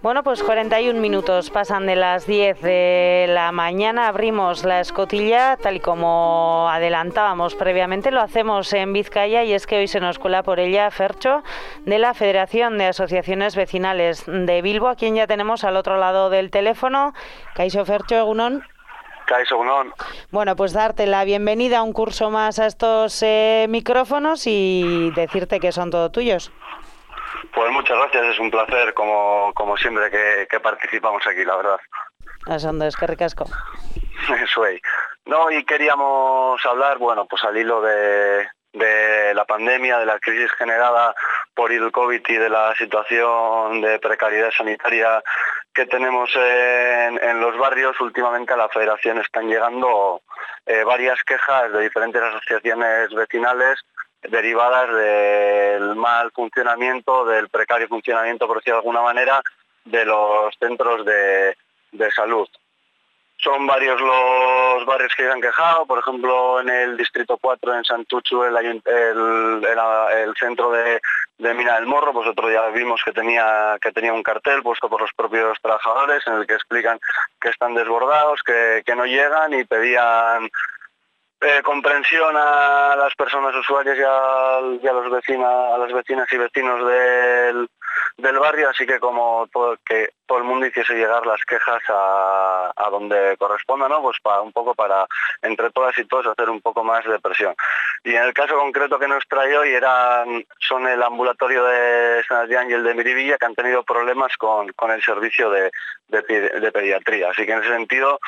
Bueno, pues 41 minutos pasan de las 10 de la mañana. Abrimos la escotilla, tal y como adelantábamos previamente, lo hacemos en Vizcaya, y es que hoy se nos cuela por ella Fercho, de la Federación de Asociaciones Vecinales de Bilbo, a quien ya tenemos al otro lado del teléfono. Kaixo, Fercho, egunon. Kaixo, egunon. Bueno, pues darte la bienvenida a un curso más a estos micrófonos y decirte que son todo tuyos. Pues muchas gracias, es un placer como siempre que participamos aquí, la verdad. Es que ricasco. Eso es. No, y queríamos hablar, bueno, pues al hilo de la pandemia, de la crisis generada por el COVID y de la situación de precariedad sanitaria que tenemos en los barrios. Últimamente a la Federación están llegando varias quejas de diferentes asociaciones vecinales derivadas del mal funcionamiento, del precario funcionamiento, por decirlo de alguna manera, de los centros de salud. Son varios los barrios que se han quejado. Por ejemplo, en el Distrito 4, en Santuchu, el centro de Mina del Morro, pues otro día vimos que tenía un cartel puesto por los propios trabajadores en el que explican que están desbordados, que no llegan, y pedían comprensión a las personas usuarias y a las vecinas y vecinos del barrio, así que que todo el mundo hiciese llegar las quejas a donde corresponda, ¿no? Pues para entre todas y todos hacer un poco más de presión. Y en el caso concreto que nos trae hoy son el ambulatorio de San Adrián y el de Miribilla, que han tenido problemas con el servicio de pediatría. Así que en ese sentido,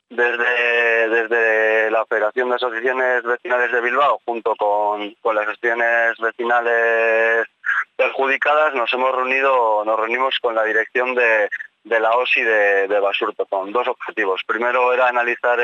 desde la Federación de Asociaciones Vecinales de Bilbao, junto con las asociaciones vecinales perjudicadas, nos reunimos con la dirección de la OSI de Basurto, con dos objetivos. Primero era analizar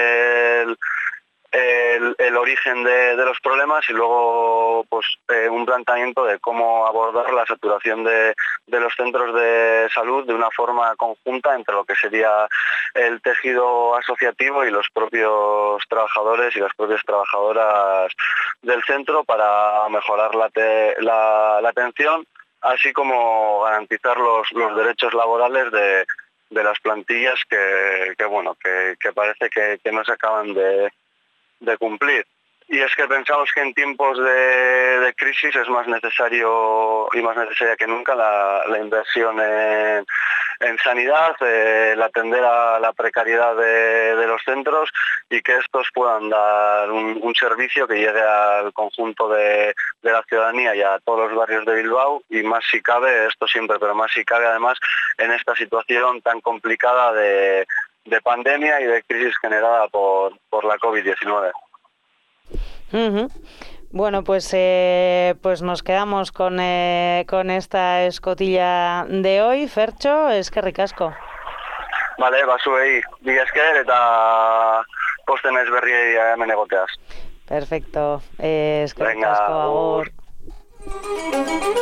el origen de los problemas, y luego un planteamiento de cómo abordar la saturación de los centros de salud de una forma conjunta entre lo que sería el tejido asociativo y los propios trabajadores y las propias trabajadoras del centro, para mejorar la atención, así como garantizar los derechos laborales de las plantillas que parece que no se acaban de cumplir. Y es que pensamos que en tiempos de crisis es más necesaria que nunca la inversión en sanidad, el atender a la precariedad de los centros, y que estos puedan dar un servicio que llegue al conjunto de la ciudadanía y a todos los barrios de Bilbao, y más si cabe, esto siempre, pero más si cabe además en esta situación tan complicada de pandemia y de crisis generada por la COVID-19. Uh-huh. Bueno, pues nos quedamos con esta escotilla de hoy, Fercho. Es que ricasco. Vale, basuei, mila esker eta posten ez berriei hemen egoteaz. Perfecto, es que ricasco, agur.